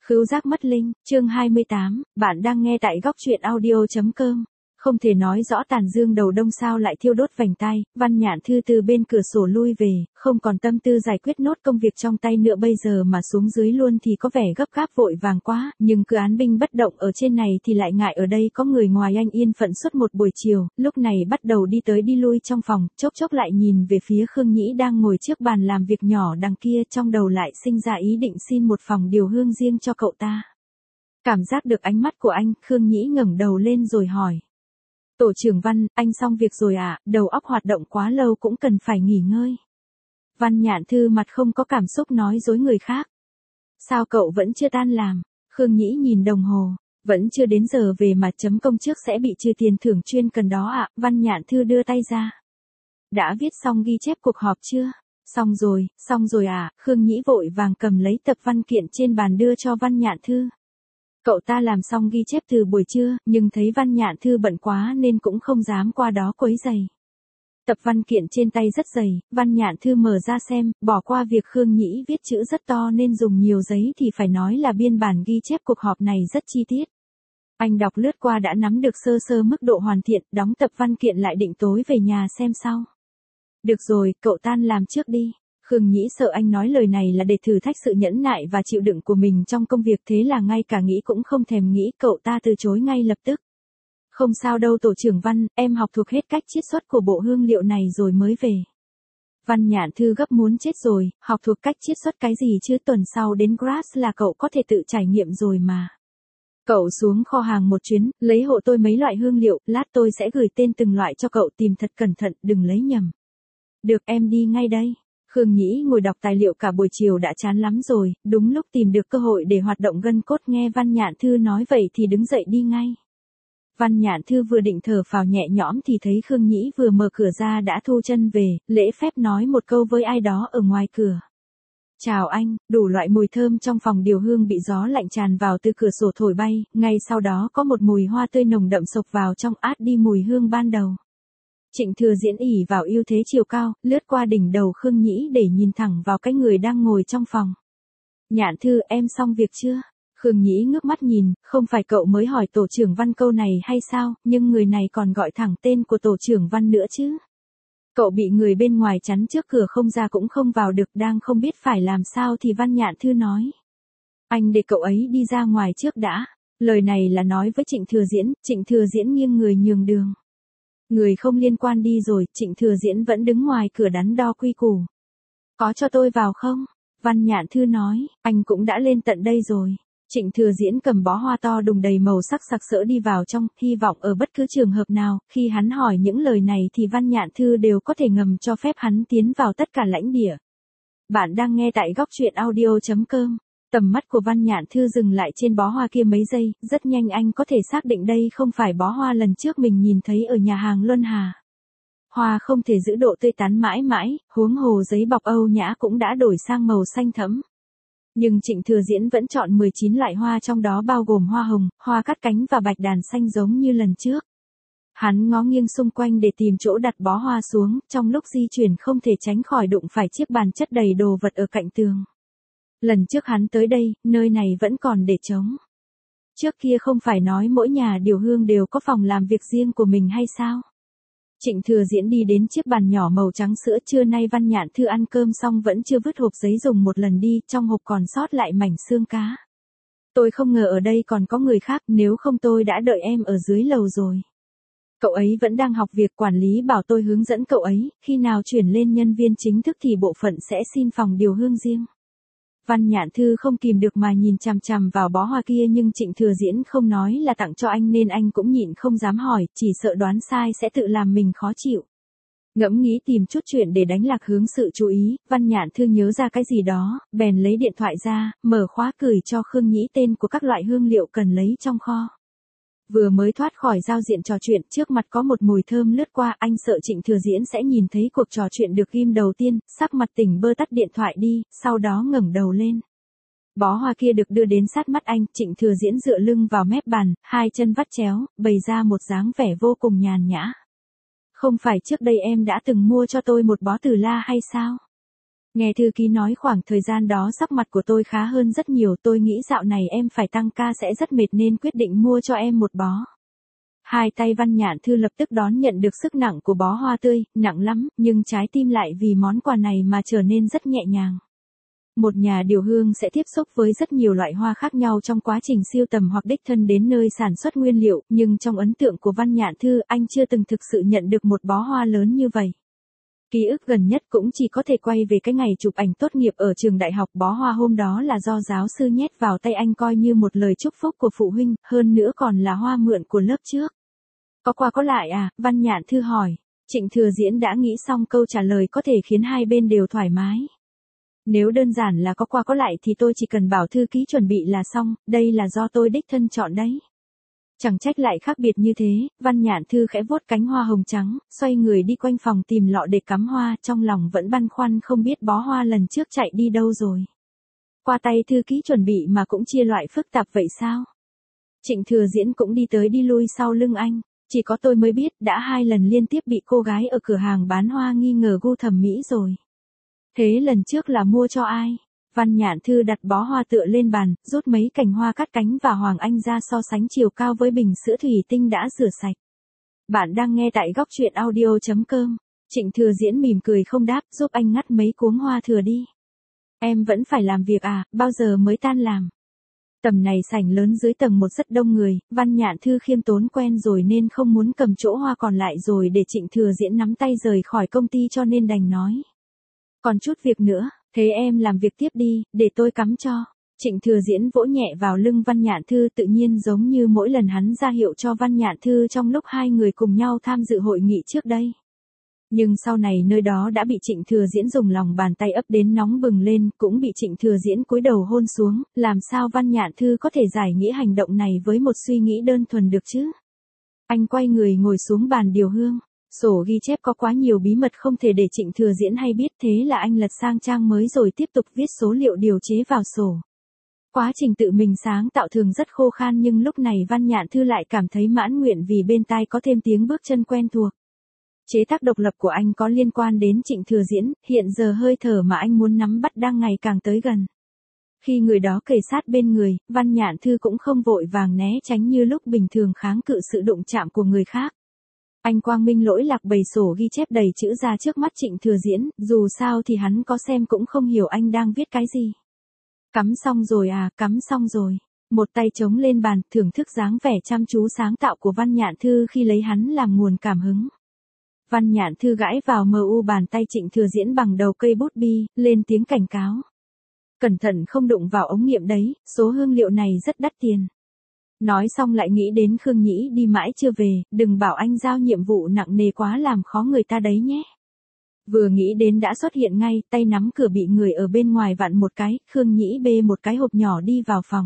Khứu giác mất linh, chương 28, bạn đang nghe tại góc truyện audio.com. Không thể nói rõ tàn dương đầu đông sao lại thiêu đốt vành tai, Văn Nhạn Thư từ bên cửa sổ lui về, không còn tâm tư giải quyết nốt công việc trong tay nữa bây giờ mà xuống dưới luôn thì có vẻ gấp gáp vội vàng quá, nhưng cứ án binh bất động ở trên này thì lại ngại ở đây có người ngoài anh yên phận suốt một buổi chiều, lúc này bắt đầu đi tới đi lui trong phòng, chốc chốc lại nhìn về phía Khương Nhĩ đang ngồi trước bàn làm việc nhỏ đằng kia, trong đầu lại sinh ra ý định xin một phòng điều hương riêng cho cậu ta. Cảm giác được ánh mắt của anh, Khương Nhĩ ngẩng đầu lên rồi hỏi. Tổ trưởng Văn, anh xong việc rồi à, đầu óc hoạt động quá lâu cũng cần phải nghỉ ngơi. Văn Nhạn Thư mặt không có cảm xúc nói dối người khác. Sao cậu vẫn chưa tan làm? Khương Nhĩ nhìn đồng hồ, vẫn chưa đến giờ về mà chấm công trước sẽ bị trừ tiền thưởng chuyên cần đó ạ. Văn Nhạn Thư đưa tay ra. Đã viết xong ghi chép cuộc họp chưa? Xong rồi à, Khương Nhĩ vội vàng cầm lấy tập văn kiện trên bàn đưa cho Văn Nhạn Thư. Cậu ta làm xong ghi chép từ buổi trưa, nhưng thấy Văn Nhạn Thư bận quá nên cũng không dám qua đó quấy rầy. Tập văn kiện trên tay rất dày, Văn Nhạn Thư mở ra xem, bỏ qua việc Khương Nhĩ viết chữ rất to nên dùng nhiều giấy thì phải nói là biên bản ghi chép cuộc họp này rất chi tiết. Anh đọc lướt qua đã nắm được sơ sơ mức độ hoàn thiện, đóng tập văn kiện lại định tối về nhà xem sau. Được rồi, cậu tan làm trước đi. Khương Nhĩ sợ anh nói lời này là để thử thách sự nhẫn nại và chịu đựng của mình trong công việc, thế là ngay cả nghĩ cũng không thèm nghĩ, cậu ta từ chối ngay lập tức. Không sao đâu tổ trưởng Văn, em học thuộc hết cách chiết xuất của bộ hương liệu này rồi mới về. Văn Nhạn Thư gấp muốn chết rồi, học thuộc cách chiết xuất cái gì chứ, tuần sau đến Grass là cậu có thể tự trải nghiệm rồi mà. Cậu xuống kho hàng một chuyến, lấy hộ tôi mấy loại hương liệu, lát tôi sẽ gửi tên từng loại cho cậu, tìm thật cẩn thận, đừng lấy nhầm. Được, em đi ngay đây. Khương Nhĩ ngồi đọc tài liệu cả buổi chiều đã chán lắm rồi, đúng lúc tìm được cơ hội để hoạt động gân cốt, nghe Văn Nhạn Thư nói vậy thì đứng dậy đi ngay. Văn Nhạn Thư vừa định thở phào nhẹ nhõm thì thấy Khương Nhĩ vừa mở cửa ra đã thu chân về, lễ phép nói một câu với ai đó ở ngoài cửa. Chào anh, đủ loại mùi thơm trong phòng điều hương bị gió lạnh tràn vào từ cửa sổ thổi bay, ngay sau đó có một mùi hoa tươi nồng đậm xộc vào trong át đi mùi hương ban đầu. Trịnh Thừa Diễn ỷ vào ưu thế chiều cao, lướt qua đỉnh đầu Khương Nhĩ để nhìn thẳng vào cái người đang ngồi trong phòng. Nhạn Thư, em xong việc chưa? Khương Nhĩ ngước mắt nhìn, không phải cậu mới hỏi tổ trưởng Văn câu này hay sao, nhưng người này còn gọi thẳng tên của tổ trưởng Văn nữa chứ. Cậu bị người bên ngoài chắn trước cửa không ra cũng không vào được, đang không biết phải làm sao thì Văn Nhạn Thư nói. Anh để cậu ấy đi ra ngoài trước đã. Lời này là nói với Trịnh Thừa Diễn nghiêng người nhường đường. Người không liên quan đi rồi, Trịnh Thừa Diễn vẫn đứng ngoài cửa đắn đo quy củ. Có cho tôi vào không? Văn Nhạn Thư nói, anh cũng đã lên tận đây rồi. Trịnh Thừa Diễn cầm bó hoa to đùng đầy màu sắc sặc sỡ đi vào trong, hy vọng ở bất cứ trường hợp nào, khi hắn hỏi những lời này thì Văn Nhạn Thư đều có thể ngầm cho phép hắn tiến vào tất cả lãnh địa. Bạn đang nghe tại góc truyện audio.com. Tầm mắt của Văn Nhạn Thư dừng lại trên bó hoa kia mấy giây, rất nhanh anh có thể xác định đây không phải bó hoa lần trước mình nhìn thấy ở nhà hàng Luân Hà. Hoa không thể giữ độ tươi tắn mãi mãi, huống hồ giấy bọc Âu nhã cũng đã đổi sang màu xanh thẫm. Nhưng Trịnh Thừa Diễn vẫn chọn 19 loại hoa, trong đó bao gồm hoa hồng, hoa cát cánh và bạch đàn xanh giống như lần trước. Hắn ngó nghiêng xung quanh để tìm chỗ đặt bó hoa xuống, trong lúc di chuyển không thể tránh khỏi đụng phải chiếc bàn chất đầy đồ vật ở cạnh tường. Lần trước hắn tới đây, nơi này vẫn còn để trống. Trước kia không phải nói mỗi nhà điều hương đều có phòng làm việc riêng của mình hay sao? Trịnh Thừa Diễn đi đến chiếc bàn nhỏ màu trắng sữa, trưa nay Văn Nhạn Thư ăn cơm xong vẫn chưa vứt hộp giấy dùng một lần đi, trong hộp còn sót lại mảnh xương cá. Tôi không ngờ ở đây còn có người khác, nếu không tôi đã đợi em ở dưới lầu rồi. Cậu ấy vẫn đang học việc, quản lý bảo tôi hướng dẫn cậu ấy, khi nào chuyển lên nhân viên chính thức thì bộ phận sẽ xin phòng điều hương riêng. Văn Nhạn Thư không kìm được mà nhìn chằm chằm vào bó hoa kia, nhưng Trịnh Thừa Diễn không nói là tặng cho anh nên anh cũng nhịn không dám hỏi, chỉ sợ đoán sai sẽ tự làm mình khó chịu. Ngẫm nghĩ tìm chút chuyện để đánh lạc hướng sự chú ý, Văn Nhạn Thư nhớ ra cái gì đó, bèn lấy điện thoại ra, mở khóa gửi cho Khương Nhĩ tên của các loại hương liệu cần lấy trong kho. Vừa mới thoát khỏi giao diện trò chuyện, trước mặt có một mùi thơm lướt qua, anh sợ Trịnh Thừa Diễn sẽ nhìn thấy cuộc trò chuyện được ghim đầu tiên, sắc mặt tỉnh bơ tắt điện thoại đi, sau đó ngẩng đầu lên. Bó hoa kia được đưa đến sát mắt anh, Trịnh Thừa Diễn dựa lưng vào mép bàn, hai chân vắt chéo, bày ra một dáng vẻ vô cùng nhàn nhã. Không phải trước đây em đã từng mua cho tôi một bó từ la hay sao? Nghe thư ký nói khoảng thời gian đó sắc mặt của tôi khá hơn rất nhiều, tôi nghĩ dạo này em phải tăng ca sẽ rất mệt nên quyết định mua cho em một bó. Hai tay Văn Nhạn Thư lập tức đón nhận được sức nặng của bó hoa tươi, nặng lắm, nhưng trái tim lại vì món quà này mà trở nên rất nhẹ nhàng. Một nhà điều hương sẽ tiếp xúc với rất nhiều loại hoa khác nhau trong quá trình sưu tầm hoặc đích thân đến nơi sản xuất nguyên liệu, nhưng trong ấn tượng của Văn Nhạn Thư, anh chưa từng thực sự nhận được một bó hoa lớn như vậy. Ký ức gần nhất cũng chỉ có thể quay về cái ngày chụp ảnh tốt nghiệp ở trường đại học, bó hoa hôm đó là do giáo sư nhét vào tay anh coi như một lời chúc phúc của phụ huynh, hơn nữa còn là hoa mượn của lớp trước. Có qua có lại à? Văn Nhạn Thư hỏi. Trịnh Thừa Diễn đã nghĩ xong câu trả lời có thể khiến hai bên đều thoải mái. Nếu đơn giản là có qua có lại thì tôi chỉ cần bảo thư ký chuẩn bị là xong, đây là do tôi đích thân chọn đấy. Chẳng trách lại khác biệt như thế, Văn Nhạn Thư khẽ vuốt cánh hoa hồng trắng, xoay người đi quanh phòng tìm lọ để cắm hoa, trong lòng vẫn băn khoăn không biết bó hoa lần trước chạy đi đâu rồi. Qua tay thư ký chuẩn bị mà cũng chia loại phức tạp vậy sao? Trịnh Thừa Diễn cũng đi tới đi lui sau lưng anh, chỉ có tôi mới biết đã 2 lần liên tiếp bị cô gái ở cửa hàng bán hoa nghi ngờ gu thẩm mỹ rồi. Thế lần trước là mua cho ai? Văn Nhạn Thư đặt bó hoa tựa lên bàn, rút mấy cành hoa cắt cánh và hoàng anh ra so sánh chiều cao với bình sữa thủy tinh đã rửa sạch. Bạn đang nghe tại góc truyện audio.com. Trịnh Thừa Diễn mỉm cười không đáp, giúp anh ngắt mấy cuống hoa thừa đi. Em vẫn phải làm việc à, bao giờ mới tan làm? Tầm này sảnh lớn dưới tầng 1 rất đông người, Văn Nhạn Thư khiêm tốn quen rồi nên không muốn cầm chỗ hoa còn lại rồi để Trịnh Thừa Diễn nắm tay rời khỏi công ty cho nên đành nói. Còn chút việc nữa, thế em làm việc tiếp đi, để tôi cắm cho. Trịnh Thừa Diễn vỗ nhẹ vào lưng Văn Nhạn Thư tự nhiên giống như mỗi lần hắn ra hiệu cho Văn Nhạn Thư trong lúc hai người cùng nhau tham dự hội nghị trước đây. Nhưng sau này nơi đó đã bị Trịnh Thừa Diễn dùng lòng bàn tay ấp đến nóng bừng lên, cũng bị Trịnh Thừa Diễn cúi đầu hôn xuống, làm sao Văn Nhạn Thư có thể giải nghĩa hành động này với một suy nghĩ đơn thuần được chứ? Anh quay người ngồi xuống bàn điều hương. Sổ ghi chép có quá nhiều bí mật không thể để Trịnh Thừa Diễn hay biết, thế là anh lật sang trang mới rồi tiếp tục viết số liệu điều chế vào sổ. Quá trình tự mình sáng tạo thường rất khô khan nhưng lúc này Văn Nhạn Thư lại cảm thấy mãn nguyện vì bên tai có thêm tiếng bước chân quen thuộc. Chế tác độc lập của anh có liên quan đến Trịnh Thừa Diễn, hiện giờ hơi thở mà anh muốn nắm bắt đang ngày càng tới gần. Khi người đó kề sát bên người, Văn Nhạn Thư cũng không vội vàng né tránh như lúc bình thường kháng cự sự đụng chạm của người khác. Anh quang minh lỗi lạc bày sổ ghi chép đầy chữ ra trước mắt Trịnh Thừa Diễn, dù sao thì hắn có xem cũng không hiểu anh đang viết cái gì. Cắm xong rồi à, cắm xong rồi. Một tay chống lên bàn, thưởng thức dáng vẻ chăm chú sáng tạo của Văn Nhạn Thư khi lấy hắn làm nguồn cảm hứng. Văn Nhạn Thư gãi vào mu bàn tay Trịnh Thừa Diễn bằng đầu cây bút bi, lên tiếng cảnh cáo. Cẩn thận không đụng vào ống nghiệm đấy, số hương liệu này rất đắt tiền. Nói xong lại nghĩ đến Khương Nhĩ đi mãi chưa về, đừng bảo anh giao nhiệm vụ nặng nề quá làm khó người ta đấy nhé. Vừa nghĩ đến đã xuất hiện ngay, tay nắm cửa bị người ở bên ngoài vặn một cái, Khương Nhĩ bê một cái hộp nhỏ đi vào phòng.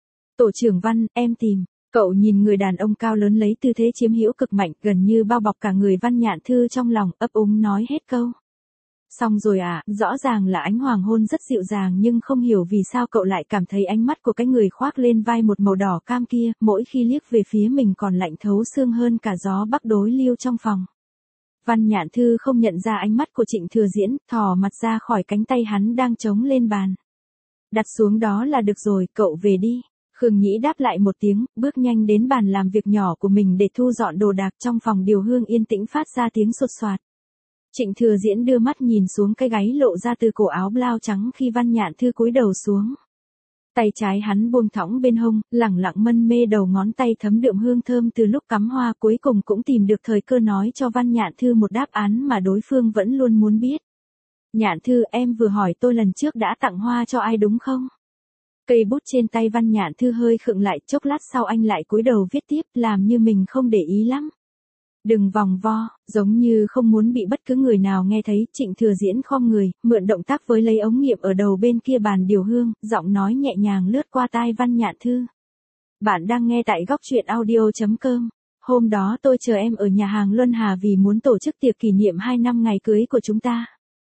Tổ trưởng Văn, em tìm. Cậu nhìn người đàn ông cao lớn lấy tư thế chiếm hữu cực mạnh, gần như bao bọc cả người Văn Nhạn Thư trong lòng, ấp úng nói hết câu. Xong rồi à, rõ ràng là ánh hoàng hôn rất dịu dàng nhưng không hiểu vì sao cậu lại cảm thấy ánh mắt của cái người khoác lên vai một màu đỏ cam kia, mỗi khi liếc về phía mình còn lạnh thấu xương hơn cả gió bắc đối lưu trong phòng. Văn Nhạn Thư không nhận ra ánh mắt của Trịnh Thừa Diễn, thò mặt ra khỏi cánh tay hắn đang chống lên bàn. Đặt xuống đó là được rồi, cậu về đi. Khương Nhĩ đáp lại một tiếng, bước nhanh đến bàn làm việc nhỏ của mình để thu dọn đồ đạc trong phòng điều hương yên tĩnh phát ra tiếng sột soạt. Trịnh Thừa Diễn đưa mắt nhìn xuống cái gáy lộ ra từ cổ áo blau trắng khi Văn Nhạn Thư cúi đầu xuống. Tay trái hắn buông thõng bên hông, lẳng lặng mân mê đầu ngón tay thấm đượm hương thơm từ lúc cắm hoa, cuối cùng cũng tìm được thời cơ nói cho Văn Nhạn Thư một đáp án mà đối phương vẫn luôn muốn biết. Nhạn Thư, em vừa hỏi tôi lần trước đã tặng hoa cho ai đúng không? Cây bút trên tay Văn Nhạn Thư hơi khựng lại, chốc lát sau anh lại cúi đầu viết tiếp, làm như mình không để ý lắm. Đừng vòng vo, giống như không muốn bị bất cứ người nào nghe thấy, Trịnh Thừa Diễn khom người, mượn động tác với lấy ống nghiệm ở đầu bên kia bàn điều hương, giọng nói nhẹ nhàng lướt qua tai Văn Nhạn Thư. Bạn đang nghe tại góc truyện audio.com. Hôm đó tôi chờ em ở nhà hàng Luân Hà vì muốn tổ chức tiệc kỷ niệm 2 năm ngày cưới của chúng ta.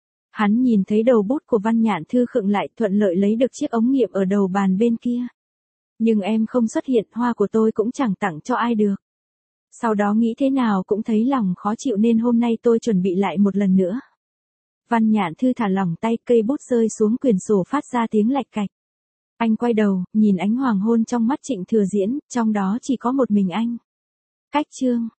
Hắn nhìn thấy đầu bút của Văn Nhạn Thư khựng lại, thuận lợi lấy được chiếc ống nghiệm ở đầu bàn bên kia. Nhưng em không xuất hiện, hoa của tôi cũng chẳng tặng cho ai được. Sau đó nghĩ thế nào cũng thấy lòng khó chịu nên hôm nay tôi chuẩn bị lại một lần nữa. Văn Nhạn Thư thả lỏng tay, cây bút rơi xuống quyển sổ phát ra tiếng lạch cạch. Anh quay đầu, nhìn ánh hoàng hôn trong mắt Trịnh Thừa Diễn, trong đó chỉ có một mình anh. Cách chương